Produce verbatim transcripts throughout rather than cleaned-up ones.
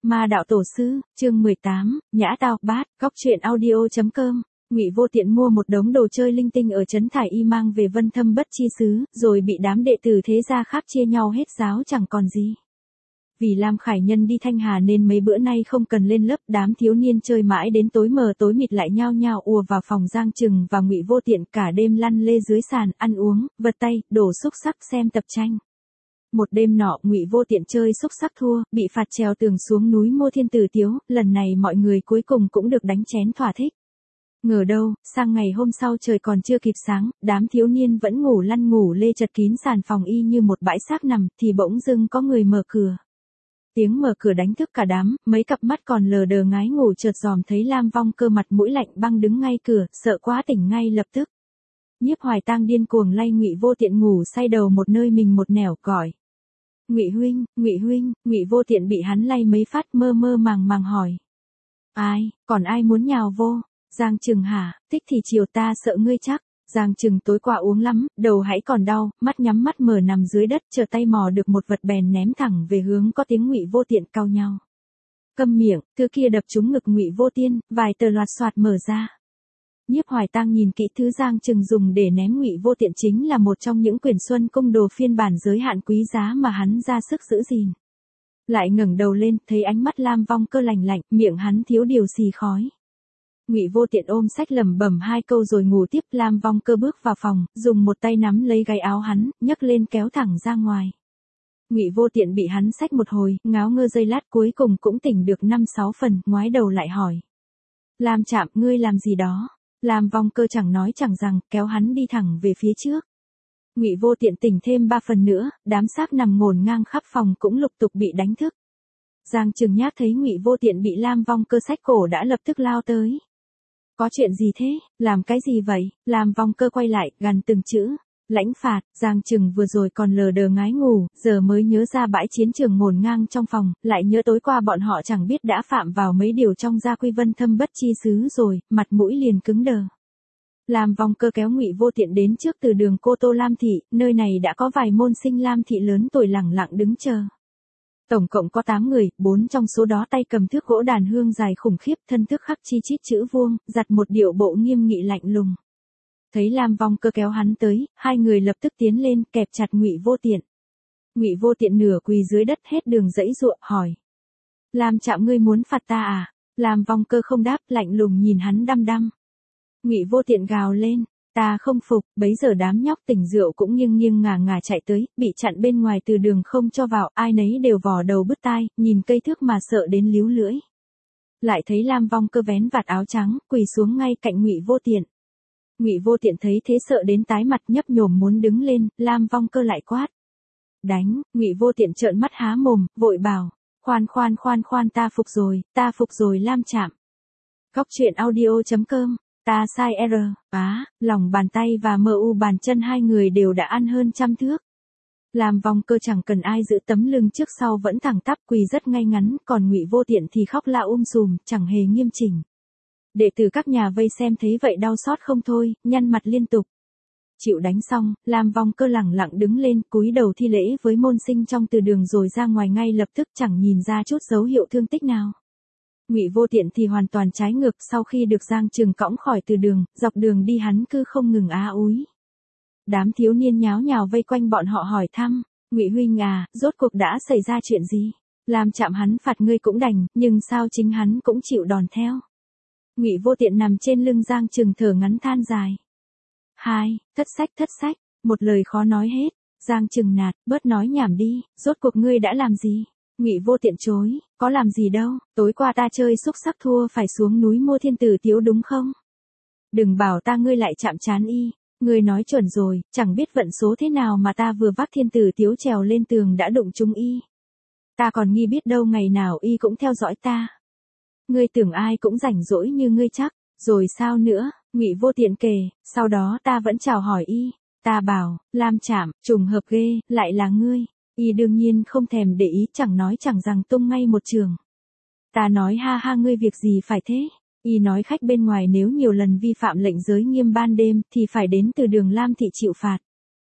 Ma đạo tổ sư, chương mười tám, Nhã Tao Bát, Góc truyện audio.com. Ngụy Vô Tiện mua một đống đồ chơi linh tinh ở trấn Thải Y mang về Vân Thâm Bất Chi xứ, rồi bị đám đệ tử thế gia khác chia nhau hết giáo chẳng còn gì. Vì Lam Khải Nhân đi Thanh Hà nên mấy bữa nay không cần lên lớp, đám thiếu niên chơi mãi đến tối mờ tối mịt lại nhao nhao ùa vào phòng Giang Trừng và Ngụy Vô Tiện, cả đêm lăn lê dưới sàn, ăn uống, vật tay, đổ xúc xắc, xem tập tranh. Một đêm nọ, Ngụy Vô Tiện chơi xúc sắc thua, bị phạt trèo tường xuống núi Mua Thiên Tử Tiếu, lần này mọi người cuối cùng cũng được đánh chén thỏa thích. Ngờ đâu, sang ngày hôm sau trời còn chưa kịp sáng, đám thiếu niên vẫn ngủ lăn ngủ lê chật kín sàn phòng y như một bãi xác nằm, thì bỗng dưng có người mở cửa. Tiếng mở cửa đánh thức cả đám, mấy cặp mắt còn lờ đờ ngái ngủ chợt dòm thấy Lam Vong Cơ mặt mũi lạnh băng đứng ngay cửa, sợ quá tỉnh ngay lập tức. Nhiếp Hoài Tang điên cuồng lay Ngụy Vô Tiện ngủ say đầu một nơi mình một nẻo, gọi: "Ngụy huynh, Ngụy huynh." Ngụy Vô Tiện bị hắn lay mấy phát, mơ mơ màng màng hỏi: "Ai, còn ai muốn nhào vô?" "Giang Trừng hả, thích thì chiều ta sợ ngươi chắc." Giang Trừng tối qua uống lắm, đầu hãy còn đau, mắt nhắm mắt mở nằm dưới đất, chờ tay mò được một vật bèn ném thẳng về hướng có tiếng Ngụy Vô Tiện cau nhau. "Câm miệng." Thứ kia đập trúng ngực Ngụy Vô Tiện, vài tờ loạt xoạt mở ra. Nhiếp Hoài Tang nhìn kỹ thứ Giang Trừng dùng để ném Ngụy Vô Tiện chính là một trong những quyển Xuân Cung Đồ phiên bản giới hạn quý giá mà hắn ra sức giữ gìn. Lại ngẩng đầu lên, thấy ánh mắt Lam Vong Cơ lạnh lạnh, miệng hắn thiếu điều xì khói. Ngụy Vô Tiện ôm sách lẩm bẩm hai câu rồi ngủ tiếp. Lam Vong Cơ bước vào phòng, dùng một tay nắm lấy gáy áo hắn, nhấc lên kéo thẳng ra ngoài. Ngụy Vô Tiện bị hắn xách một hồi, ngáo ngơ giây lát cuối cùng cũng tỉnh được năm sáu phần, ngoái đầu lại hỏi: "Lam Trạm, ngươi làm gì đó?" Lam Vong Cơ chẳng nói chẳng rằng, kéo hắn đi thẳng về phía trước. Ngụy Vô Tiện tỉnh thêm ba phần nữa, đám xác nằm ngổn ngang khắp phòng cũng lục tục bị đánh thức. Giang Trừng Nhác thấy Ngụy Vô Tiện bị Lam Vong Cơ xách cổ đã lập tức lao tới. "Có chuyện gì thế, làm cái gì vậy?" Lam Vong Cơ quay lại, gằn từng chữ: "Lãnh phạt." Giang Trừng vừa rồi còn lờ đờ ngái ngủ, giờ mới nhớ ra bãi chiến trường ngổn ngang trong phòng, lại nhớ tối qua bọn họ chẳng biết đã phạm vào mấy điều trong gia quy Vân Thâm Bất Chi xứ rồi, mặt mũi liền cứng đờ. Lam Vong Cơ kéo Ngụy Vô Tiện đến trước từ đường Cô Tô Lam Thị, nơi này đã có vài môn sinh Lam Thị lớn tuổi lẳng lặng đứng chờ. Tổng cộng có tám người, bốn trong số đó tay cầm thước gỗ đàn hương dài khủng khiếp, thân thước khắc chi chít chữ vuông, giặt một điệu bộ nghiêm nghị lạnh lùng. Thấy Lam Vong Cơ kéo hắn tới, hai người lập tức tiến lên, kẹp chặt Ngụy Vô Tiện. Ngụy Vô Tiện nửa quỳ dưới đất hết đường giãy giụa, hỏi: "Lam Trạm, ngươi muốn phạt ta à?" Lam Vong Cơ không đáp, lạnh lùng nhìn hắn đăm đăm. Ngụy Vô Tiện gào lên: "Ta không phục." Bấy giờ đám nhóc tỉnh rượu cũng nghiêng nghiêng ngả ngả chạy tới, bị chặn bên ngoài từ đường không cho vào, ai nấy đều vò đầu bứt tai, nhìn cây thước mà sợ đến líu lưỡi. Lại thấy Lam Vong Cơ vén vạt áo trắng, quỳ xuống ngay cạnh Ngụy Vô Tiện. Ngụy Vô Tiện thấy thế sợ đến tái mặt, nhấp nhổm muốn đứng lên, Lam Vong Cơ lại quát: "Đánh!" Ngụy Vô Tiện trợn mắt há mồm, vội bảo: "Khoan khoan khoan khoan, ta phục rồi, ta phục rồi Lam Trạm." Góc truyện audio.com. Ta sai R, á, lòng bàn tay và mờ u bàn chân hai người đều đã ăn hơn trăm thước. Lam Vong Cơ chẳng cần ai giữ tấm lưng trước sau vẫn thẳng tắp quỳ rất ngay ngắn, còn Ngụy Vô Tiện thì khóc la um sùm, chẳng hề nghiêm chỉnh. Đệ tử các nhà vây xem thấy vậy đau xót không thôi, nhăn mặt liên tục. Chịu đánh xong, Lam Vong Cơ lẳng lặng đứng lên, cúi đầu thi lễ với môn sinh trong từ đường rồi ra ngoài ngay lập tức, chẳng nhìn ra chút dấu hiệu thương tích nào. Ngụy Vô Tiện thì hoàn toàn trái ngược, sau khi được Giang Trừng cõng khỏi từ đường, dọc đường đi hắn cứ không ngừng á úi. Đám thiếu niên nháo nhào vây quanh bọn họ hỏi thăm: "Ngụy huynh à, rốt cuộc đã xảy ra chuyện gì? Lam Trạm hắn phạt ngươi cũng đành, nhưng sao chính hắn cũng chịu đòn theo?" Ngụy Vô Tiện nằm trên lưng Giang Trừng thở ngắn than dài: "Hai, thất sách thất sách." Một lời khó nói hết. Giang Trừng nạt: "Bớt nói nhảm đi, rốt cuộc ngươi đã làm gì?" Ngụy Vô Tiện chối: "Có làm gì đâu, tối qua ta chơi xúc sắc thua phải xuống núi Mua Thiên Tử Tiếu đúng không? Đừng bảo ta ngươi lại chạm trán y, ngươi nói chuẩn rồi, chẳng biết vận số thế nào mà ta vừa vác Thiên Tử Tiếu trèo lên tường đã đụng trúng y. Ta còn nghi biết đâu ngày nào y cũng theo dõi ta. Ngươi tưởng ai cũng rảnh rỗi như ngươi chắc, rồi sao nữa?" Ngụy Vô Tiện kể: "Sau đó ta vẫn chào hỏi y, ta bảo, Lam Trạm, trùng hợp ghê, lại là ngươi." Y đương nhiên không thèm để ý, chẳng nói chẳng rằng tung ngay một trường. Ta nói: "Ha ha, ngươi việc gì phải thế?" Y nói: "Khách bên ngoài nếu nhiều lần vi phạm lệnh giới nghiêm ban đêm, thì phải đến từ đường Lam Thị chịu phạt."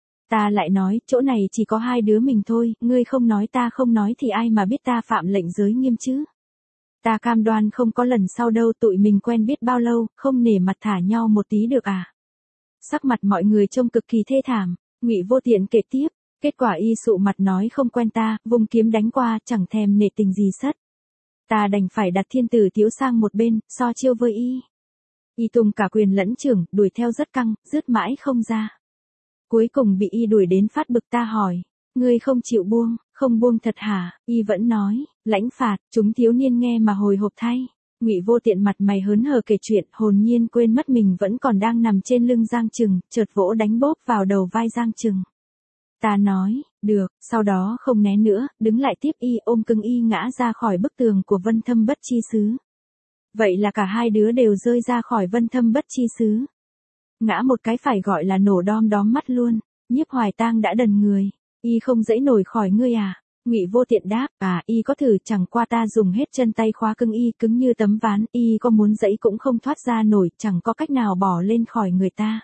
Ta lại nói: "Chỗ này chỉ có hai đứa mình thôi, ngươi không nói ta không nói thì ai mà biết ta phạm lệnh giới nghiêm chứ?" Ta cam đoan không có lần sau đâu, tụi mình quen biết bao lâu, không nể mặt thả nhau một tí được à. Sắc mặt mọi người trông cực kỳ thê thảm, Ngụy Vô Tiện kể tiếp, kết quả y sụ mặt nói không quen ta, vùng kiếm đánh qua, chẳng thèm nể tình gì sất. Ta đành phải đặt thiên tử tiếu sang một bên, so chiêu với y. Y tung cả quyền lẫn trưởng, đuổi theo rất căng, rứt mãi không ra. Cuối cùng bị y đuổi đến phát bực, ta hỏi, ngươi không chịu buông, không buông thật hả? Y vẫn nói, lãnh phạt, chúng thiếu niên nghe mà hồi hộp thay. Ngụy Vô Tiện mặt mày hớn hở kể chuyện, hồn nhiên quên mất mình vẫn còn đang nằm trên lưng Giang Trừng, chợt vỗ đánh bốp vào đầu vai Giang Trừng. Ta nói, được, sau đó không né nữa, đứng lại tiếp y, ôm cưng y ngã ra khỏi bức tường của Vân Thâm Bất Chi Xứ. Vậy là cả hai đứa đều rơi ra khỏi Vân Thâm Bất Chi Xứ. Ngã một cái phải gọi là nổ đom đóm mắt luôn. Nhiếp Hoài Tang đã đần người. Y không dãy nổi khỏi ngươi à? Ngụy Vô Tiện đáp, à, y có thử, chẳng qua ta dùng hết chân tay khóa cưng y, cứng như tấm ván, y có muốn dãy cũng không thoát ra nổi, chẳng có cách nào bỏ lên khỏi người ta.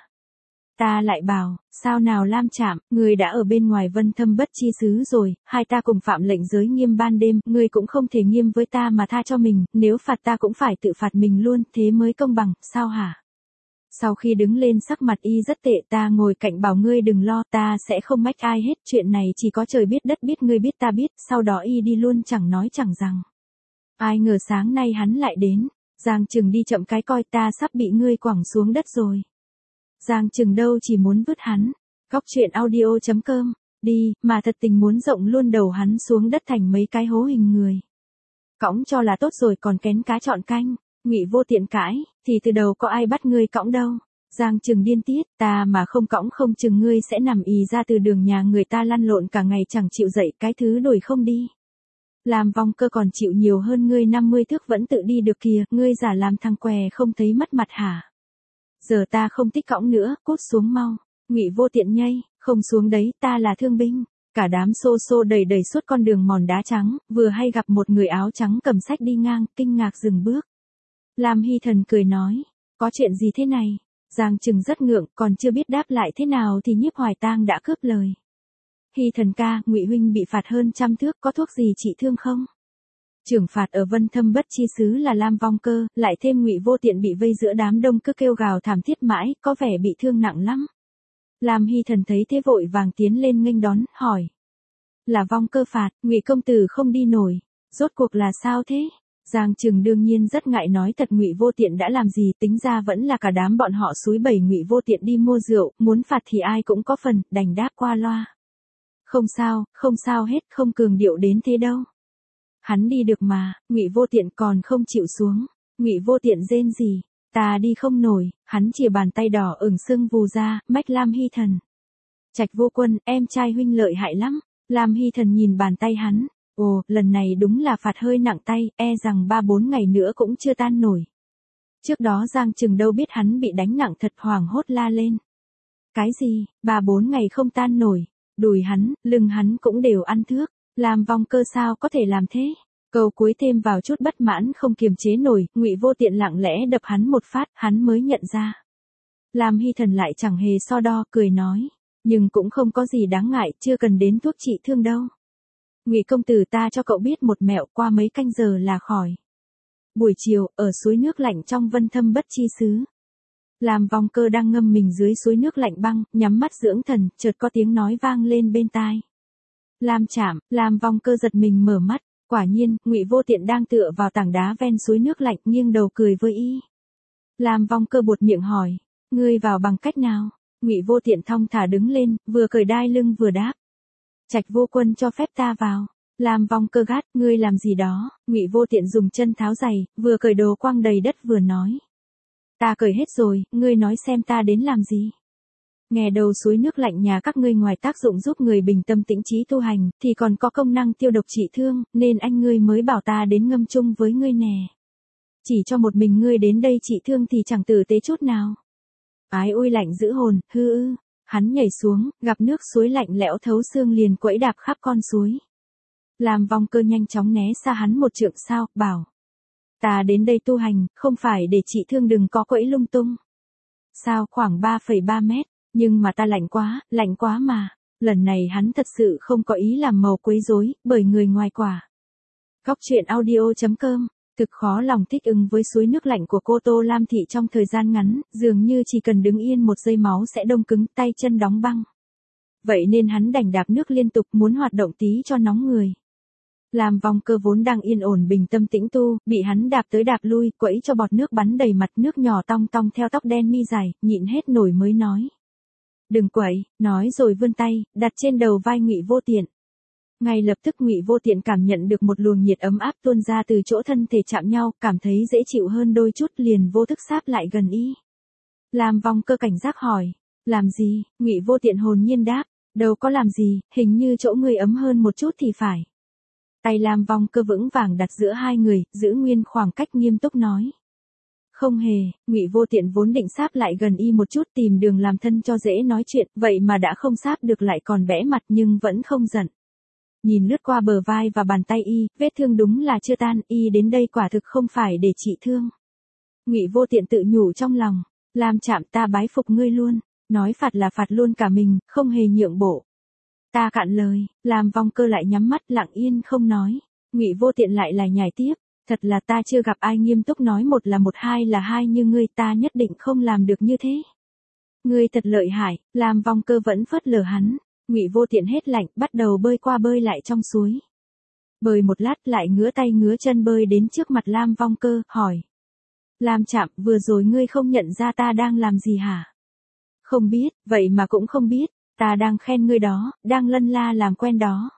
Ta lại bảo, sao nào Lam Trạm, ngươi đã ở bên ngoài Vân Thâm Bất Chi Xứ rồi, hai ta cùng phạm lệnh giới nghiêm ban đêm, ngươi cũng không thể nghiêm với ta mà tha cho mình, nếu phạt ta cũng phải tự phạt mình luôn, thế mới công bằng, sao hả? Sau khi đứng lên sắc mặt y rất tệ, ta ngồi cạnh bảo ngươi đừng lo, ta sẽ không mách ai hết, chuyện này chỉ có trời biết đất biết, ngươi biết ta biết, sau đó y đi luôn chẳng nói chẳng rằng. Ai ngờ sáng nay hắn lại đến, Giang Trừng đi chậm cái coi, ta sắp bị ngươi quẳng xuống đất rồi. Giang Trừng đâu chỉ muốn vứt hắn. Góc truyện audio chấm com, đi, mà thật tình muốn rộng luôn đầu hắn xuống đất thành mấy cái hố hình người. Cõng cho là tốt rồi còn kén cá chọn canh. Ngụy Vô Tiện cãi, thì từ đầu có ai bắt ngươi cõng đâu. Giang Trừng điên tiết, ta mà không cõng không chừng ngươi sẽ nằm ì ra từ đường nhà người ta lăn lộn cả ngày chẳng chịu dậy, cái thứ đổi không đi. Làm Vong Cơ còn chịu nhiều hơn ngươi năm mươi thước vẫn tự đi được kìa, ngươi giả làm thằng què không thấy mất mặt hả? Giờ ta không thích cõng nữa, cút xuống mau. Ngụy Vô Tiện nhây, không xuống đấy, ta là thương binh. Cả đám xô xô đầy đầy suốt con đường mòn đá trắng, vừa hay gặp một người áo trắng cầm sách đi ngang, kinh ngạc dừng bước. Lam Hy Thần cười nói, có chuyện gì thế này? Giang Trừng rất ngượng, còn chưa biết đáp lại thế nào thì Nhiếp Hoài Tang đã cướp lời. Hy Thần ca, Ngụy huynh bị phạt hơn trăm thước, có thuốc gì trị thương không? Trưởng phạt ở Vân Thâm Bất Chi Xứ là Lam Vong Cơ, lại thêm Ngụy Vô Tiện bị vây giữa đám đông cứ kêu gào thảm thiết mãi, có vẻ bị thương nặng lắm. Lam Hy Thần thấy thế vội vàng tiến lên nghênh đón, hỏi. Là Vong Cơ phạt, Ngụy công tử không đi nổi. Rốt cuộc là sao thế? Giang Trừng đương nhiên rất ngại nói thật Ngụy Vô Tiện đã làm gì, tính ra vẫn là cả đám bọn họ xúi bẩy Ngụy Vô Tiện đi mua rượu, muốn phạt thì ai cũng có phần, đành đáp qua loa. Không sao, không sao hết, không cường điệu đến thế đâu. Hắn đi được mà, Ngụy Vô Tiện còn không chịu xuống. Ngụy Vô Tiện rên gì, ta đi không nổi, hắn chìa bàn tay đỏ ửng sưng vù ra, mách Lam Hy Thần. Trạch Vô Quân, em trai huynh lợi hại lắm. Lam Hy Thần nhìn bàn tay hắn. Ồ, lần này đúng là phạt hơi nặng tay, e rằng ba bốn ngày nữa cũng chưa tan nổi. Trước đó Giang Trừng đâu biết hắn bị đánh nặng thật, hoảng hốt la lên. Cái gì, ba bốn ngày không tan nổi, đùi hắn, lưng hắn cũng đều ăn thước, làm Vong Cơ sao có thể làm thế? Câu cuối thêm vào chút bất mãn không kiềm chế nổi, Ngụy Vô Tiện lặng lẽ đập hắn một phát, hắn mới nhận ra. Lam Hy Thần lại chẳng hề so đo, cười nói, nhưng cũng không có gì đáng ngại, chưa cần đến thuốc trị thương đâu. Ngụy công tử ta cho cậu biết một mẹo, qua mấy canh giờ là khỏi. Buổi chiều, ở suối nước lạnh trong Vân Thâm Bất Chi Xứ. Lam Vong Cơ đang ngâm mình dưới suối nước lạnh băng, nhắm mắt dưỡng thần, chợt có tiếng nói vang lên bên tai. Lam Trạm, Lam Vong Cơ giật mình mở mắt, quả nhiên, Ngụy Vô Tiện đang tựa vào tảng đá ven suối nước lạnh, nghiêng đầu cười với y. Lam Vong Cơ buột miệng hỏi, ngươi vào bằng cách nào? Ngụy Vô Tiện thong thả đứng lên, vừa cởi đai lưng vừa đáp. Trạch Vô Quân cho phép ta vào. Lam Vong Cơ gắt, ngươi làm gì đó? Ngụy Vô Tiện dùng chân tháo giày, vừa cởi đồ quăng đầy đất vừa nói. Ta cởi hết rồi, ngươi nói xem ta đến làm gì? Nghe đầu suối nước lạnh nhà các ngươi ngoài tác dụng giúp người bình tâm tĩnh trí tu hành, thì còn có công năng tiêu độc trị thương, nên anh ngươi mới bảo ta đến ngâm chung với ngươi nè. Chỉ cho một mình ngươi đến đây trị thương thì chẳng tử tế chút nào. Ái ôi lạnh dữ hồn, hư ư. Hắn nhảy xuống, gặp nước suối lạnh lẽo thấu xương liền quẫy đạp khắp con suối. Lam Vong Cơ nhanh chóng né xa hắn một trượng sao, bảo. Ta đến đây tu hành, không phải để trị thương, đừng có quẫy lung tung. Sao khoảng ba phẩy ba mét, nhưng mà ta lạnh quá, lạnh quá mà. Lần này hắn thật sự không có ý làm màu quấy rối, bởi người ngoài quả. Góc truyện audio chấm com Thực khó lòng thích ứng với suối nước lạnh của cô Tô Lam Thị trong thời gian ngắn, dường như chỉ cần đứng yên một giây máu sẽ đông cứng, tay chân đóng băng. Vậy nên hắn đành đạp nước liên tục, muốn hoạt động tí cho nóng người. Lam Vong Cơ vốn đang yên ổn bình tâm tĩnh tu, bị hắn đạp tới đạp lui, quẫy cho bọt nước bắn đầy mặt, nước nhỏ tong tong theo tóc đen mi dài, nhịn hết nổi mới nói. Đừng quậy, nói rồi vươn tay, đặt trên đầu vai Ngụy Vô Tiện. Ngay lập tức Ngụy Vô Tiện cảm nhận được một luồng nhiệt ấm áp tuôn ra từ chỗ thân thể chạm nhau, cảm thấy dễ chịu hơn đôi chút, liền vô thức sáp lại gần y. Lam Vong Cơ cảnh giác hỏi, làm gì? Ngụy Vô Tiện hồn nhiên đáp, đâu có làm gì, hình như chỗ người ấm hơn một chút thì phải. Tay Lam Vong Cơ vững vàng đặt giữa hai người, giữ nguyên khoảng cách, nghiêm túc nói. Không hề. Ngụy Vô Tiện vốn định sáp lại gần y một chút tìm đường làm thân cho dễ nói chuyện, vậy mà đã không sáp được lại còn bẽ mặt, nhưng vẫn không giận. Nhìn lướt qua bờ vai và bàn tay y, vết thương đúng là chưa tan, y đến đây quả thực không phải để trị thương. Ngụy Vô Tiện tự nhủ trong lòng, Lam Trạm, ta bái phục ngươi luôn, nói phạt là phạt luôn cả mình, không hề nhượng bộ. Ta cạn lời. Lam Vong Cơ lại nhắm mắt lặng yên không nói. Ngụy Vô Tiện lại lải nhải tiếp, thật là ta chưa gặp ai nghiêm túc nói một là một, hai là hai như ngươi, ta nhất định không làm được như thế. Ngươi thật lợi hại. Lam Vong Cơ vẫn phớt lờ hắn. Ngụy Vô Tiện hết lạnh, bắt đầu bơi qua bơi lại trong suối. Bơi một lát lại ngứa tay ngứa chân bơi đến trước mặt Lam Vong Cơ, hỏi. Lam Trạm, vừa rồi ngươi không nhận ra ta đang làm gì hả? Không biết, vậy mà cũng không biết, ta đang khen ngươi đó, đang lân la làm quen đó.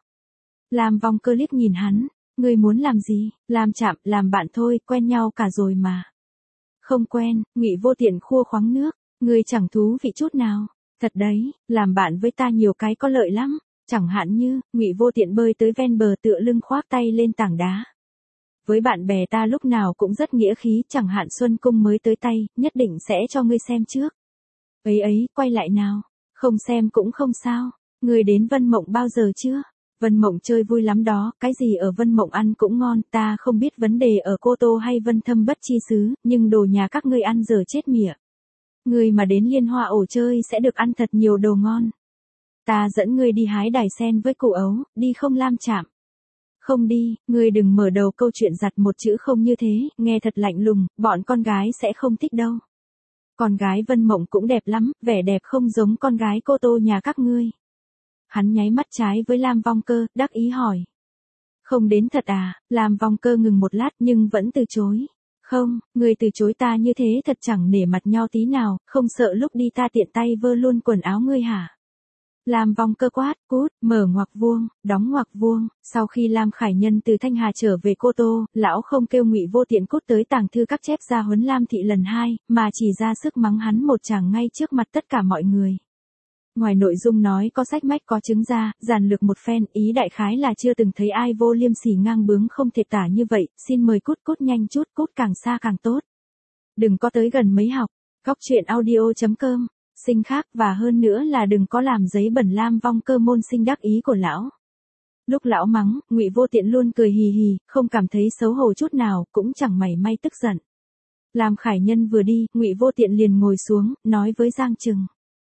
Lam Vong Cơ liếc nhìn hắn, ngươi muốn làm gì? Lam Trạm, làm bạn thôi, quen nhau cả rồi mà. Không quen. Ngụy Vô Tiện khua khoáng nước, ngươi chẳng thú vị chút nào. Thật đấy, làm bạn với ta nhiều cái có lợi lắm, chẳng hạn như, Ngụy Vô Tiện bơi tới ven bờ tựa lưng khoác tay lên tảng đá. Với bạn bè ta lúc nào cũng rất nghĩa khí, chẳng hạn Xuân Cung mới tới tay, nhất định sẽ cho ngươi xem trước. Ấy ấy, quay lại nào, không xem cũng không sao, ngươi đến Vân Mộng bao giờ chưa? Vân Mộng chơi vui lắm đó, cái gì ở Vân Mộng ăn cũng ngon, ta không biết vấn đề ở Cô Tô hay Vân Thâm Bất Chi Xứ, nhưng đồ nhà các ngươi ăn giờ chết mỉa. Ngươi mà đến Liên Hoa ổ chơi sẽ được ăn thật nhiều đồ ngon. Ta dẫn ngươi đi hái đài sen với củ ấu, đi không Lam Trạm? Không đi, ngươi đừng mở đầu câu chuyện giặt một chữ không như thế, nghe thật lạnh lùng, bọn con gái sẽ không thích đâu. Con gái Vân Mộng cũng đẹp lắm, vẻ đẹp không giống con gái Cô Tô nhà các ngươi. Hắn nháy mắt trái với Lam Vong Cơ, đắc ý hỏi. Không đến thật à? Lam Vong Cơ ngừng một lát nhưng vẫn từ chối. Không, người từ chối ta như thế thật chẳng nể mặt nhau tí nào, không sợ lúc đi ta tiện tay vơ luôn quần áo ngươi hả? Lam Vong Cơ quát, cút, mở ngoặc vuông, đóng ngoặc vuông. Sau khi Lam Khải Nhân từ Thanh Hà trở về Cô Tô, lão không kêu Ngụy Vô Tiện cút tới tàng thư các chép ra huấn Lam Thị lần hai, mà chỉ ra sức mắng hắn một tràng ngay trước mặt tất cả mọi người. Ngoài nội dung nói có sách mách có chứng ra, giản lược một phen, ý đại khái là chưa từng thấy ai vô liêm sỉ ngang bướng không thể tả như vậy, xin mời cút cút nhanh chút, cút càng xa càng tốt. Đừng có tới gần mấy học. Góc truyện audio chấm com. Sinh khác, và hơn nữa là đừng có làm giấy bẩn Lam Vong Cơ môn sinh đắc ý của lão. Lúc lão mắng, Ngụy Vô Tiện luôn cười hì hì, không cảm thấy xấu hổ chút nào, cũng chẳng mảy may tức giận. Lam Khải Nhân vừa đi, Ngụy Vô Tiện liền ngồi xuống, nói với Giang Trừng.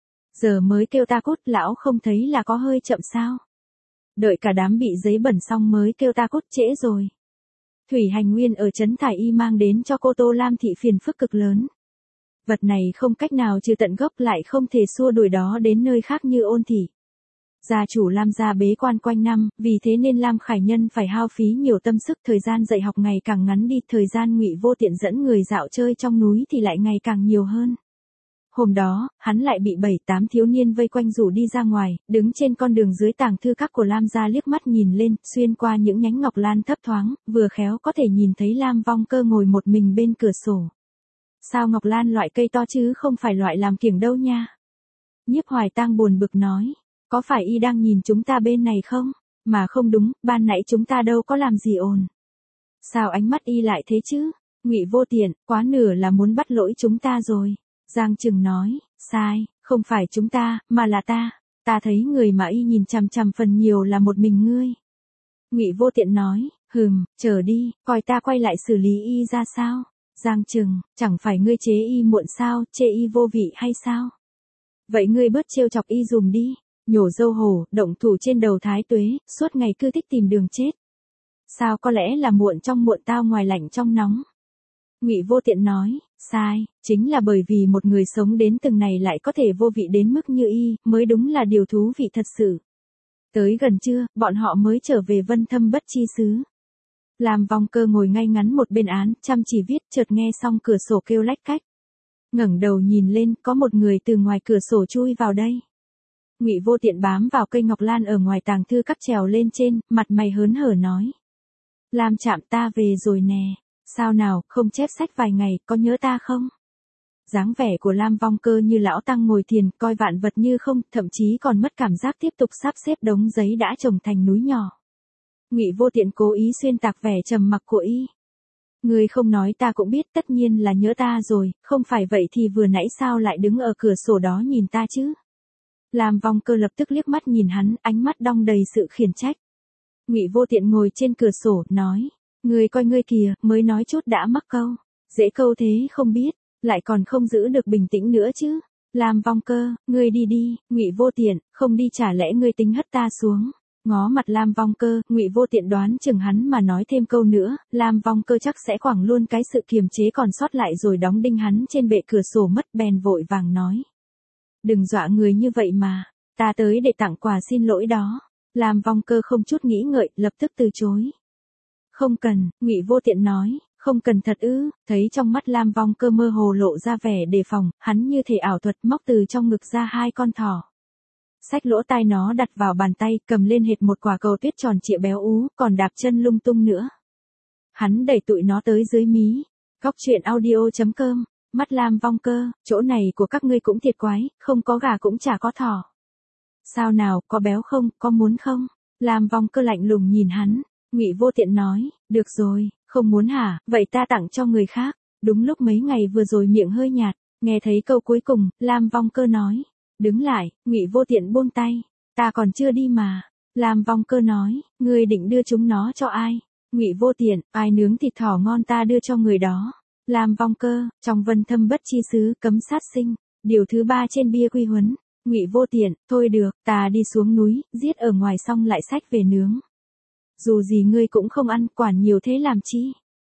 Giờ mới kêu ta cút, lão không thấy là có hơi chậm sao? Đợi cả đám bị giấy bẩn xong mới kêu ta cút, trễ rồi. Thủy Hành Nguyên ở trấn Thải Y mang đến cho Cô Tô Lam Thị phiền phức cực lớn. Vật này không cách nào trừ tận gốc, lại không thể xua đuổi đó đến nơi khác như Ôn Thị. Gia chủ Lam gia bế quan quanh năm, vì thế nên Lam Khải Nhân phải hao phí nhiều tâm sức, thời gian dạy học ngày càng ngắn đi, thời gian Ngụy Vô Tiện dẫn người dạo chơi trong núi thì lại ngày càng nhiều hơn. Hôm đó, hắn lại bị bảy tám thiếu niên vây quanh rủ đi ra ngoài, đứng trên con đường dưới tàng thư các của Lam gia liếc mắt nhìn lên, xuyên qua những nhánh ngọc lan thấp thoáng, vừa khéo có thể nhìn thấy Lam Vong Cơ ngồi một mình bên cửa sổ. Sao ngọc lan loại cây to chứ không phải loại làm kiểng đâu nha. Nhiếp Hoài Tang buồn bực nói, có phải y đang nhìn chúng ta bên này không? Mà không đúng, ban nãy chúng ta đâu có làm gì ồn. Sao ánh mắt y lại thế chứ? Ngụy Vô Tiện, quá nửa là muốn bắt lỗi chúng ta rồi. Giang Trừng nói, sai, không phải chúng ta, mà là ta. Ta thấy người mà y nhìn chằm chằm phần nhiều là một mình ngươi. Ngụy Vô Tiện nói, hừm, chờ đi, coi ta quay lại xử lý y ra sao. Giang Trừng, chẳng phải ngươi chế y muộn sao, chê y vô vị hay sao? Vậy ngươi bớt trêu chọc y dùm đi. Nhổ dâu hổ, động thủ trên đầu thái tuế, suốt ngày cứ thích tìm đường chết. Sao có lẽ là muộn trong muộn tao ngoài lạnh trong nóng. Ngụy Vô Tiện nói, sai, chính là bởi vì một người sống đến từng này lại có thể vô vị đến mức như y, mới đúng là điều thú vị thật sự. Tới gần trưa, bọn họ mới trở về Vân Thâm Bất Chi xứ. Lam Vong Cơ ngồi ngay ngắn một bên án, chăm chỉ viết, chợt nghe xong cửa sổ kêu lách cách. Ngẩng đầu nhìn lên, có một người từ ngoài cửa sổ chui vào đây. Ngụy Vô Tiện bám vào cây ngọc lan ở ngoài tàng thư các trèo lên trên, mặt mày hớn hở nói. Lam Trạm, ta về rồi nè. Sao nào, không chép sách vài ngày, có nhớ ta không? Dáng vẻ của Lam Vong Cơ như lão tăng ngồi thiền, coi vạn vật như không, thậm chí còn mất cảm giác tiếp tục sắp xếp đống giấy đã trồng thành núi nhỏ. Ngụy Vô Tiện cố ý xuyên tạc vẻ trầm mặc của y. Người không nói ta cũng biết, tất nhiên là nhớ ta rồi, không phải vậy thì vừa nãy sao lại đứng ở cửa sổ đó nhìn ta chứ? Lam Vong Cơ lập tức liếc mắt nhìn hắn, ánh mắt đong đầy sự khiển trách. Ngụy Vô Tiện ngồi trên cửa sổ, nói, người coi ngươi kìa, mới nói chút đã mắc câu, dễ câu thế không biết, lại còn không giữ được bình tĩnh nữa chứ. Lam Vong Cơ, ngươi đi đi. Ngụy Vô Tiện, không đi chả lẽ ngươi tính hất ta xuống? Ngó mặt Lam Vong Cơ, Ngụy Vô Tiện đoán chừng hắn mà nói thêm câu nữa, Lam Vong Cơ chắc sẽ quẳng luôn cái sự kiềm chế còn sót lại rồi đóng đinh hắn trên bệ cửa sổ mất, bèn vội vàng nói. Đừng dọa người như vậy mà, ta tới để tặng quà xin lỗi đó. Lam Vong Cơ không chút nghĩ ngợi, lập tức từ chối. Không cần, Ngụy Vô Tiện nói, không cần thật ư? Thấy trong mắt Lam Vong Cơ mơ hồ lộ ra vẻ đề phòng, hắn như thể ảo thuật móc từ trong ngực ra hai con thỏ. Xách lỗ tai nó đặt vào bàn tay, cầm lên hệt một quả cầu tuyết tròn trịa béo ú, còn đạp chân lung tung nữa. Hắn đẩy tụi nó tới dưới mí. Góc truyện audio chấm com, mắt Lam Vong Cơ, chỗ này của các ngươi cũng thiệt quái, không có gà cũng chả có thỏ. Sao nào, có béo không, có muốn không? Lam Vong Cơ lạnh lùng nhìn hắn. Ngụy Vô Tiện nói, được rồi, không muốn hả, vậy ta tặng cho người khác. Đúng lúc mấy ngày vừa rồi miệng hơi nhạt, nghe thấy câu cuối cùng, Lam Vong Cơ nói. Đứng lại, Ngụy Vô Tiện buông tay, ta còn chưa đi mà. Lam Vong Cơ nói, ngươi định đưa chúng nó cho ai? Ngụy Vô Tiện, ai nướng thịt thỏ ngon ta đưa cho người đó. Lam Vong Cơ, trong Vân Thâm Bất Chi xứ cấm sát sinh, điều thứ ba trên bia quy huấn. Ngụy Vô Tiện, thôi được, ta đi xuống núi, giết ở ngoài xong lại xách về nướng. Dù gì ngươi cũng không ăn, quản nhiều thế làm chi?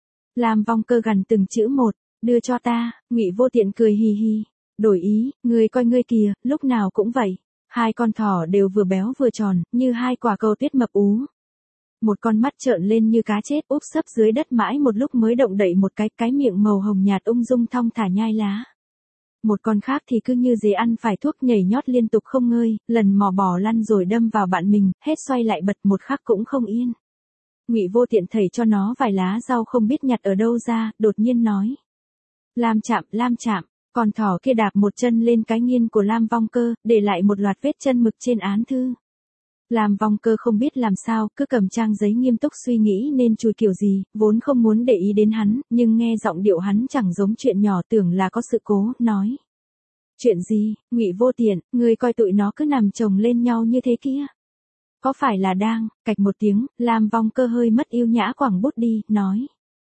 Lam Vong Cơ gằn từng chữ một, đưa cho ta. Ngụy Vô Tiện cười hì hì. Đổi ý, ngươi coi ngươi kìa, lúc nào cũng vậy. Hai con thỏ đều vừa béo vừa tròn, như hai quả cầu tuyết mập ú. Một con mắt trợn lên như cá chết úp sấp dưới đất mãi một lúc mới động đậy một cái, cái miệng màu hồng nhạt ung dung thong thả nhai lá. Một con khác thì cứ như dế ăn phải thuốc nhảy nhót liên tục không ngơi, lần mò bò lăn rồi đâm vào bạn mình, hết xoay lại bật một khắc cũng không yên. Ngụy Vô Tiện thầy cho nó vài lá rau không biết nhặt ở đâu ra, đột nhiên nói. Lam Trạm, Lam Trạm. Con thỏ kia đạp một chân lên cái nghiên của Lam Vong Cơ, để lại một loạt vết chân mực trên án thư. Lam Vong Cơ không biết làm sao, cứ cầm trang giấy nghiêm túc suy nghĩ nên chùi kiểu gì, vốn không muốn để ý đến hắn, nhưng nghe giọng điệu hắn chẳng giống chuyện nhỏ, tưởng là có sự cố, nói. Chuyện gì? Ngụy Vô Tiện, người coi tụi nó cứ nằm chồng lên nhau như thế kia. Có phải là đang, cạch một tiếng, Lam Vong Cơ hơi mất yêu nhã quẳng bút đi, nói.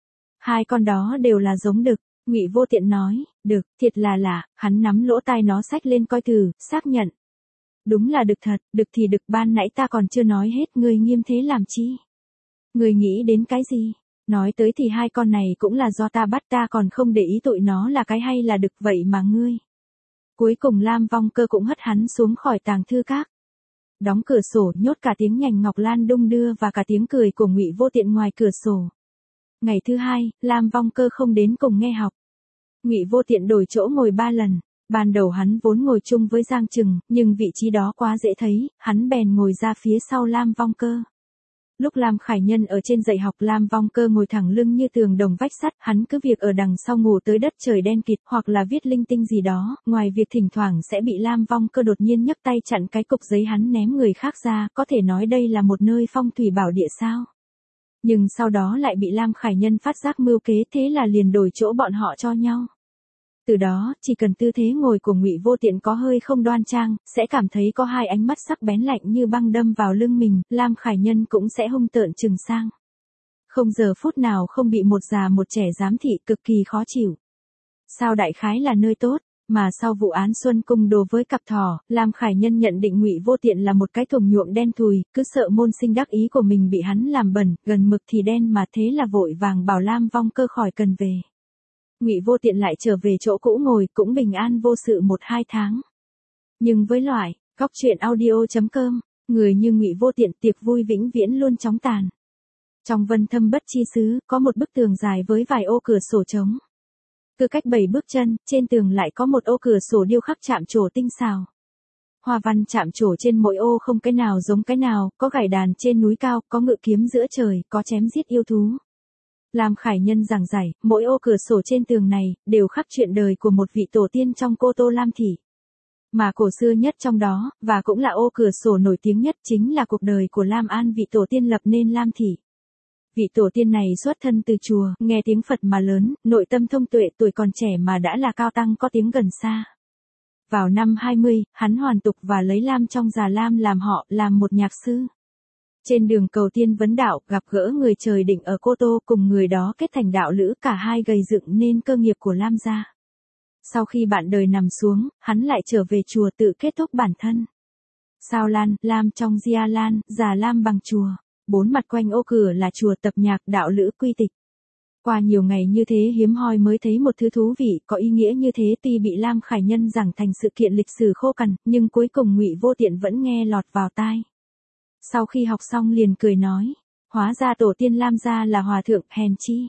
Hai con đó đều là giống đực. Ngụy Vô Tiện nói, được, thiệt là lạ, hắn nắm lỗ tai nó xách lên coi thử, xác nhận. Đúng là đực thật, đực thì đực, ban nãy ta còn chưa nói hết, ngươi nghiêm thế làm chi? Ngươi nghĩ đến cái gì? Nói tới thì hai con này cũng là do ta bắt, ta còn không để ý tụi nó là cái hay là đực vậy mà ngươi. Cuối cùng Lam Vong Cơ cũng hất hắn xuống khỏi tàng thư các. Đóng cửa sổ, nhốt cả tiếng nhành ngọc lan đung đưa và cả tiếng cười của Ngụy Vô Tiện ngoài cửa sổ. Ngày thứ hai, Lam Vong Cơ không đến cùng nghe học. Ngụy Vô Tiện đổi chỗ ngồi ba lần. Ban đầu hắn vốn ngồi chung với Giang Trừng, nhưng vị trí đó quá dễ thấy, hắn bèn ngồi ra phía sau Lam Vong Cơ. Lúc Lam Khải Nhân ở trên dạy học, Lam Vong Cơ ngồi thẳng lưng như tường đồng vách sắt, hắn cứ việc ở đằng sau ngủ tới đất trời đen kịt, hoặc là viết linh tinh gì đó, ngoài việc thỉnh thoảng sẽ bị Lam Vong Cơ đột nhiên nhấc tay chặn cái cục giấy hắn ném người khác ra, có thể nói đây là một nơi phong thủy bảo địa sao. Nhưng sau đó lại bị Lam Khải Nhân phát giác mưu kế, thế là liền đổi chỗ bọn họ cho nhau. Từ đó, chỉ cần tư thế ngồi của Ngụy Vô Tiện có hơi không đoan trang, sẽ cảm thấy có hai ánh mắt sắc bén lạnh như băng đâm vào lưng mình, Lam Khải Nhân cũng sẽ hung tợn trừng sang. Không giờ phút nào không bị một già một trẻ giám thị, cực kỳ khó chịu. Sao đại khái là nơi tốt? Mà sau vụ án Xuân Cung Đồ với cặp thỏ, Lam Khải Nhân nhận định Ngụy Vô Tiện là một cái thùng nhuộm đen thùi, cứ sợ môn sinh đắc ý của mình bị hắn làm bẩn, gần mực thì đen mà, thế là vội vàng bảo Lam Vong Cơ khỏi cần về. Ngụy Vô Tiện lại trở về chỗ cũ ngồi, cũng bình an vô sự một hai tháng. Nhưng với loại góc truyện audio.com, người như Ngụy Vô Tiện, tiệc vui vĩnh viễn luôn chóng tàn. Trong Vân Thâm Bất Chi Xứ, có một bức tường dài với vài ô cửa sổ trống. Cứ cách bảy bước chân, trên tường lại có một ô cửa sổ điêu khắc chạm trổ tinh xảo. Hoa văn chạm trổ trên mỗi ô không cái nào giống cái nào, có gảy đàn trên núi cao, có ngự kiếm giữa trời, có chém giết yêu thú. Lam Khải Nhân giảng giải, mỗi ô cửa sổ trên tường này, đều khắc chuyện đời của một vị tổ tiên trong Cô Tô Lam Thị. Mà cổ xưa nhất trong đó, và cũng là ô cửa sổ nổi tiếng nhất, chính là cuộc đời của Lam An, vị tổ tiên lập nên Lam Thị. Vị tổ tiên này xuất thân từ chùa, nghe tiếng Phật mà lớn, nội tâm thông tuệ, tuổi còn trẻ mà đã là cao tăng có tiếng gần xa. Vào năm hai mươi, hắn hoàn tục và lấy Lam trong già Lam làm họ, làm một nhạc sư. Trên đường cầu tiên vấn đạo, gặp gỡ người trời định ở Cô Tô, cùng người đó kết thành đạo lữ, cả hai gầy dựng nên cơ nghiệp của Lam gia. Sau khi bạn đời nằm xuống, hắn lại trở về chùa tự kết thúc bản thân. Sao Lan, Lam trong Gia Lan, già Lam bằng chùa. Bốn mặt quanh ô cửa là chùa, tập nhạc, đạo lữ, quy tịch. Qua nhiều ngày như thế hiếm hoi mới thấy một thứ thú vị, có ý nghĩa như thế, tuy bị Lam Khải Nhân giảng thành sự kiện lịch sử khô cằn, nhưng cuối cùng Ngụy Vô Tiện vẫn nghe lọt vào tai. Sau khi học xong liền cười nói, hóa ra tổ tiên Lam gia là hòa thượng, hèn chi.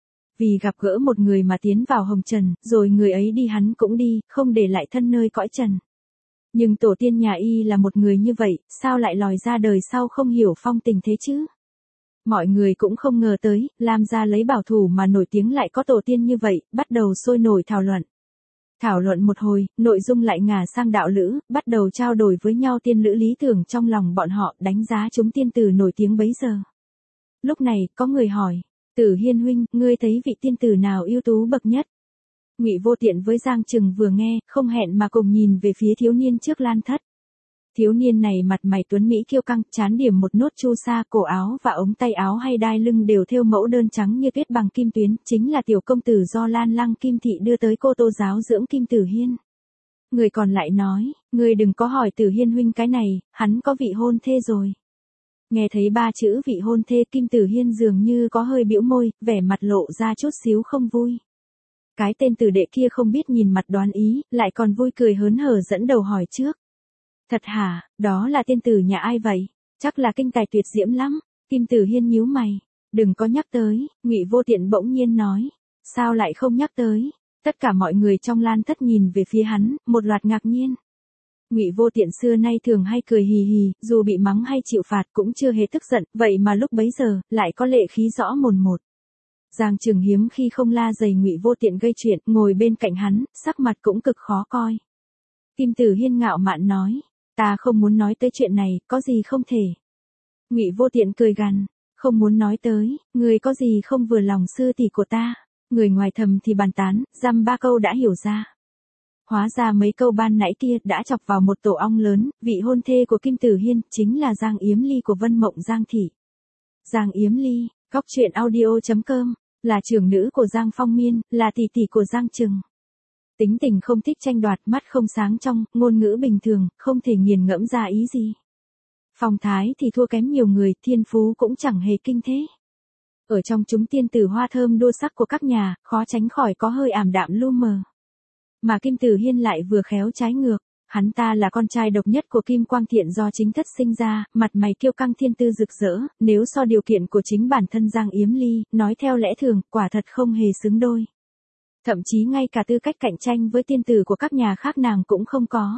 Vì gặp gỡ một người mà tiến vào hồng trần, rồi người ấy đi hắn cũng đi, không để lại thân nơi cõi trần. Nhưng tổ tiên nhà y là một người như vậy, sao lại lòi ra đời sau không hiểu phong tình thế chứ? Mọi người cũng không ngờ tới, Lam gia lấy bảo thủ mà nổi tiếng lại có tổ tiên như vậy, bắt đầu sôi nổi thảo luận. Thảo luận một hồi, nội dung lại ngả sang đạo lữ, bắt đầu trao đổi với nhau tiên lữ lý tưởng trong lòng bọn họ, đánh giá chúng tiên tử nổi tiếng bấy giờ. Lúc này, có người hỏi, Tử Hiên huynh, ngươi thấy vị tiên tử nào ưu tú bậc nhất? Ngụy Vô Tiện với Giang Trừng vừa nghe, không hẹn mà cùng nhìn về phía thiếu niên trước lan thất. Thiếu niên này mặt mày tuấn mỹ kiêu căng, trán điểm một nốt chu sa, cổ áo và ống tay áo hay đai lưng đều thêu mẫu đơn trắng như tuyết bằng kim tuyến, chính là tiểu công tử do Lan Lăng Kim Thị đưa tới Cô Tô giáo dưỡng Kim Tử Hiên. Người còn lại nói, ngươi đừng có hỏi Tử Hiên huynh cái này, hắn có vị hôn thê rồi. Nghe thấy ba chữ vị hôn thê, Kim Tử Hiên dường như có hơi bĩu môi, vẻ mặt lộ ra chút xíu không vui. Cái tên tử đệ kia không biết nhìn mặt đoán ý, lại còn vui cười hớn hở dẫn đầu hỏi trước. Thật hả, đó là tiên tử nhà ai vậy? Chắc là kinh tài tuyệt diễm lắm. Kim Tử Hiên nhíu mày, đừng có nhắc tới. Ngụy Vô Tiện bỗng nhiên nói, sao lại không nhắc tới? Tất cả mọi người trong lan thất nhìn về phía hắn, một loạt ngạc nhiên. Ngụy Vô Tiện xưa nay thường hay cười hì hì, dù bị mắng hay chịu phạt cũng chưa hề tức giận, vậy mà lúc bấy giờ, lại có lệ khí rõ mồn một. Giang Trừng hiếm khi không la dày Ngụy Vô Tiện gây chuyện, ngồi bên cạnh hắn, sắc mặt cũng cực khó coi. Kim Tử Hiên ngạo mạn nói, ta không muốn nói tới chuyện này, có gì không thể. Ngụy Vô Tiện cười gằn, không muốn nói tới, người có gì không vừa lòng sư tỷ của ta. Người ngoài thầm thì bàn tán, dăm ba câu đã hiểu ra. Hóa ra mấy câu ban nãy kia đã chọc vào một tổ ong lớn, vị hôn thê của Kim Tử Hiên chính là Giang Yếm Ly của Vân Mộng Giang Thị. Giang Yếm Ly, góc truyện audio.com, là trưởng nữ của Giang Phong Miên, là tỷ tỷ của Giang Trừng. Tính tình không thích tranh đoạt, mắt không sáng trong, ngôn ngữ bình thường, không thể nghiền ngẫm ra ý gì. Phong thái thì thua kém nhiều người, thiên phú cũng chẳng hề kinh thế. Ở trong chúng tiên tử hoa thơm đua sắc của các nhà, khó tránh khỏi có hơi ảm đạm lu mờ. Mà Kim Tử Hiên lại vừa khéo trái ngược, hắn ta là con trai độc nhất của Kim Quang Thiện do chính thất sinh ra, mặt mày kiêu căng thiên tư rực rỡ, nếu so điều kiện của chính bản thân Giang Yếm Ly, nói theo lẽ thường, quả thật không hề xứng đôi. Thậm chí ngay cả tư cách cạnh tranh với tiên tử của các nhà khác nàng cũng không có.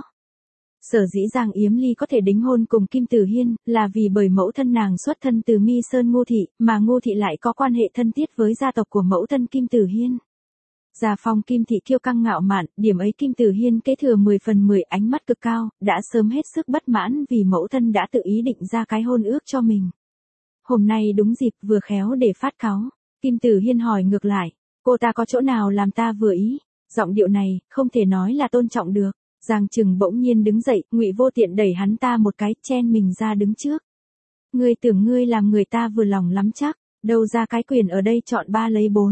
Sở dĩ Giang Yếm Ly có thể đính hôn cùng Kim Tử Hiên, là vì bởi mẫu thân nàng xuất thân từ Mi Sơn Ngô Thị, mà Ngô Thị lại có quan hệ thân thiết với gia tộc của mẫu thân Kim Tử Hiên. Gia phong Kim Thị kiêu căng ngạo mạn, điểm ấy Kim Tử Hiên kế thừa mười phần mười, ánh mắt cực cao, đã sớm hết sức bất mãn vì mẫu thân đã tự ý định ra cái hôn ước cho mình. Hôm nay đúng dịp vừa khéo để phát cáu, Kim Tử Hiên hỏi ngược lại, cô ta có chỗ nào làm ta vừa ý? Giọng điệu này, không thể nói là tôn trọng được. Giang Trừng bỗng nhiên đứng dậy, Ngụy Vô Tiện đẩy hắn ta một cái, chen mình ra đứng trước. Ngươi tưởng ngươi làm người ta vừa lòng lắm chắc, đâu ra cái quyền ở đây chọn ba lấy bốn.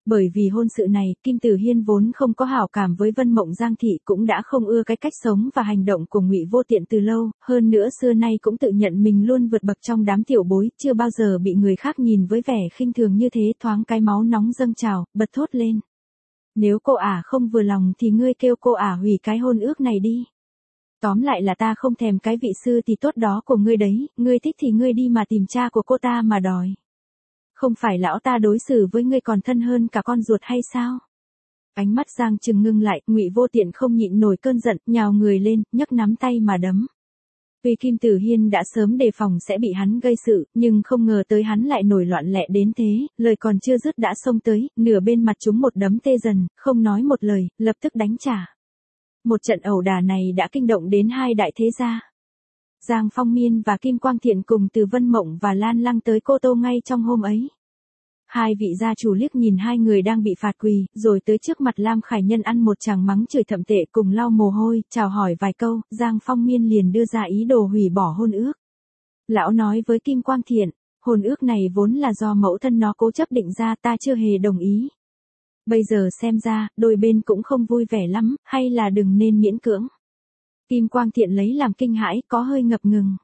Bởi vì hôn sự này, Kim Tử Hiên vốn không có hảo cảm với Vân Mộng Giang thị, cũng đã không ưa cái cách sống và hành động của Ngụy Vô Tiện từ lâu, hơn nữa xưa nay cũng tự nhận mình luôn vượt bậc trong đám tiểu bối, chưa bao giờ bị người khác nhìn với vẻ khinh thường như thế, thoáng cái máu nóng dâng trào, bật thốt lên. Nếu cô ả không vừa lòng thì ngươi kêu cô ả hủy cái hôn ước này đi. Tóm lại là ta không thèm cái vị sư thì tốt đó của ngươi đấy, ngươi thích thì ngươi đi mà tìm cha của cô ta mà đòi. Không phải lão ta đối xử với ngươi còn thân hơn cả con ruột hay sao? Ánh mắt Giang Trừng ngưng lại, Ngụy Vô Tiện không nhịn nổi cơn giận, nhào người lên, nhấc nắm tay mà đấm. Vì Kim Tử Hiên đã sớm đề phòng sẽ bị hắn gây sự, nhưng không ngờ tới hắn lại nổi loạn lẹ đến thế, lời còn chưa dứt đã xông tới, nửa bên mặt chúng một đấm tê dần, không nói một lời, lập tức đánh trả. Một trận ẩu đả này đã kinh động đến hai đại thế gia. Giang Phong Miên và Kim Quang Thiện cùng từ Vân Mộng và Lan Lăng tới Cô Tô ngay trong hôm ấy. Hai vị gia chủ liếc nhìn hai người đang bị phạt quỳ, rồi tới trước mặt Lam Khải Nhân ăn một tràng mắng chửi thậm tệ cùng lau mồ hôi, chào hỏi vài câu, Giang Phong Miên liền đưa ra ý đồ hủy bỏ hôn ước. Lão nói với Kim Quang Thiện, hôn ước này vốn là do mẫu thân nó cố chấp định ra, ta chưa hề đồng ý. Bây giờ xem ra, đôi bên cũng không vui vẻ lắm, hay là đừng nên miễn cưỡng. Kim Quang Thiện lấy làm kinh hãi, có hơi ngập ngừng.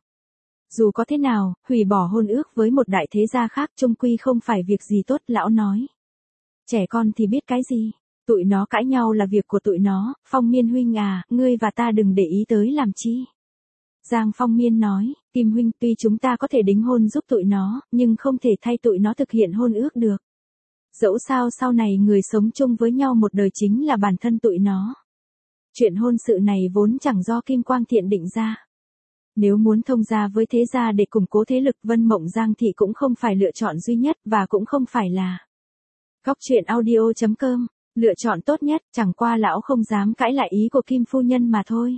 Dù có thế nào, hủy bỏ hôn ước với một đại thế gia khác chung quy không phải việc gì tốt, lão nói. Trẻ con thì biết cái gì, tụi nó cãi nhau là việc của tụi nó, Phong Miên huynh à, ngươi và ta đừng để ý tới làm chi. Giang Phong Miên nói, Kim huynh, tuy chúng ta có thể đính hôn giúp tụi nó, nhưng không thể thay tụi nó thực hiện hôn ước được. Dẫu sao sau này người sống chung với nhau một đời chính là bản thân tụi nó. Chuyện hôn sự này vốn chẳng do Kim Quang Thiện định ra. Nếu muốn thông gia với thế gia để củng cố thế lực, Vân Mộng Giang thị cũng không phải lựa chọn duy nhất và cũng không phải là Góc truyện audio chấm com lựa chọn tốt nhất, chẳng qua lão không dám cãi lại ý của Kim phu nhân mà thôi.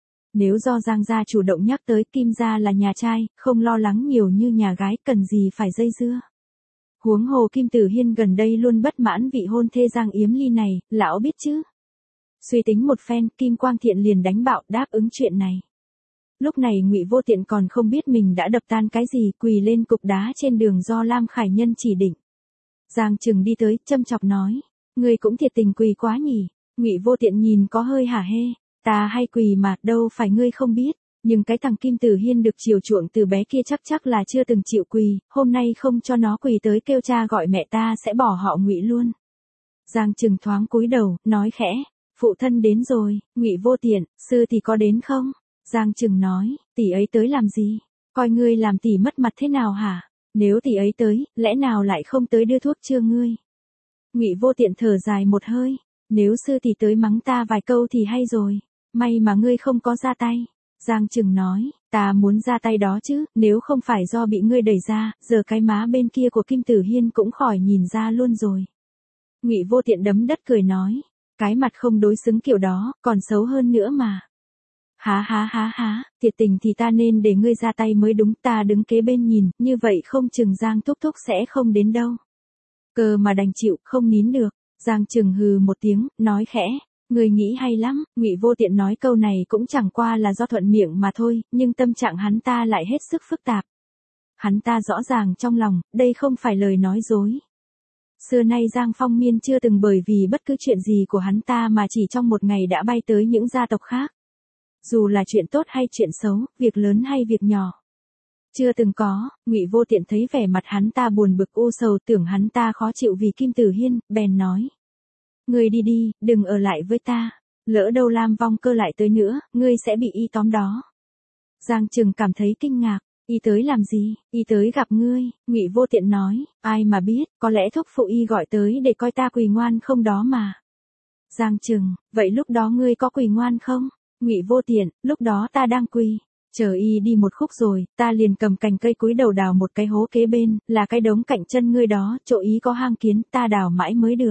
Nếu do Giang gia chủ động nhắc tới, Kim gia là nhà trai, không lo lắng nhiều như nhà gái, cần gì phải dây dưa. Huống hồ Kim Tử Hiên gần đây luôn bất mãn vị hôn thê Giang Yếm Ly này, lão biết chứ. Suy tính một phen, Kim Quang Thiện liền đánh bạo đáp ứng chuyện này. Lúc này Ngụy Vô Tiện còn không biết mình đã đập tan cái gì, quỳ lên cục đá trên đường do Lam Khải Nhân chỉ định. Giang Trừng đi tới, châm chọc nói, ngươi cũng thiệt tình quỳ quá nhỉ. Ngụy Vô Tiện nhìn có hơi hả hê, ta hay quỳ mà, đâu phải ngươi không biết, nhưng cái thằng Kim Tử Hiên được chiều chuộng từ bé kia chắc chắc là chưa từng chịu quỳ, hôm nay không cho nó quỳ tới kêu cha gọi mẹ ta sẽ bỏ họ Ngụy luôn. Giang Trừng thoáng cúi đầu, nói khẽ, phụ thân đến rồi. Ngụy Vô Tiện, sư thì có đến không? Giang Trừng nói, tỷ ấy tới làm gì? Coi ngươi làm tỷ mất mặt thế nào hả? Nếu tỷ ấy tới, lẽ nào lại không tới đưa thuốc chưa ngươi? Ngụy Vô Tiện thở dài một hơi, nếu sư tỷ tới mắng ta vài câu thì hay rồi, may mà ngươi không có ra tay. Giang Trừng nói, ta muốn ra tay đó chứ, nếu không phải do bị ngươi đẩy ra, giờ cái má bên kia của Kim Tử Hiên cũng khỏi nhìn ra luôn rồi. Ngụy Vô Tiện đấm đất cười nói, cái mặt không đối xứng kiểu đó, còn xấu hơn nữa mà. Há há há há, thiệt tình thì ta nên để ngươi ra tay mới đúng, ta đứng kế bên nhìn, như vậy không chừng Giang thúc thúc sẽ không đến đâu. Cơ mà đành chịu, không nín được. Giang Trừng hừ một tiếng, nói khẽ, ngươi nghĩ hay lắm. Ngụy Vô Tiện nói câu này cũng chẳng qua là do thuận miệng mà thôi, nhưng tâm trạng hắn ta lại hết sức phức tạp. Hắn ta rõ ràng trong lòng, đây không phải lời nói dối. Xưa nay Giang Phong Miên chưa từng bởi vì bất cứ chuyện gì của hắn ta mà chỉ trong một ngày đã bay tới những gia tộc khác. Dù là chuyện tốt hay chuyện xấu, việc lớn hay việc nhỏ. Chưa từng có. Ngụy Vô Tiện thấy vẻ mặt hắn ta buồn bực u sầu, tưởng hắn ta khó chịu vì Kim Tử Hiên, bèn nói. Ngươi đi đi, đừng ở lại với ta. Lỡ đâu Lam Vong Cơ lại tới nữa, ngươi sẽ bị y tóm đó. Giang Trừng cảm thấy kinh ngạc. Y tới làm gì? Y tới gặp ngươi. Ngụy Vô Tiện nói, ai mà biết, có lẽ thúc phụ y gọi tới để coi ta quỳ ngoan không đó mà. Giang Trừng, vậy lúc đó ngươi có quỳ ngoan không? Ngụy Vô Tiện, lúc đó ta đang quỳ. Chờ y đi một khúc rồi, ta liền cầm cành cây cúi đầu đào một cái hố kế bên, là cái đống cạnh chân ngươi đó, chỗ ý có hang kiến, ta đào mãi mới được.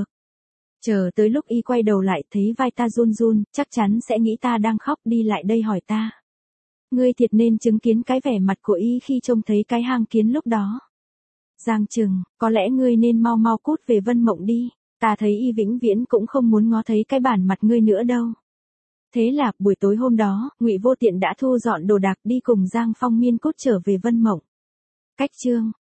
Chờ tới lúc y quay đầu lại thấy vai ta run run, chắc chắn sẽ nghĩ ta đang khóc, đi lại đây hỏi ta. Ngươi thiệt nên chứng kiến cái vẻ mặt của y khi trông thấy cái hang kiến lúc đó. Giang Trừng, có lẽ ngươi nên mau mau cút về Vân Mộng đi, ta thấy y vĩnh viễn cũng không muốn ngó thấy cái bản mặt ngươi nữa đâu. Thế là, buổi tối hôm đó, Ngụy Vô Tiện đã thu dọn đồ đạc đi cùng Giang Phong Miên cốt trở về Vân Mộng. Cách chương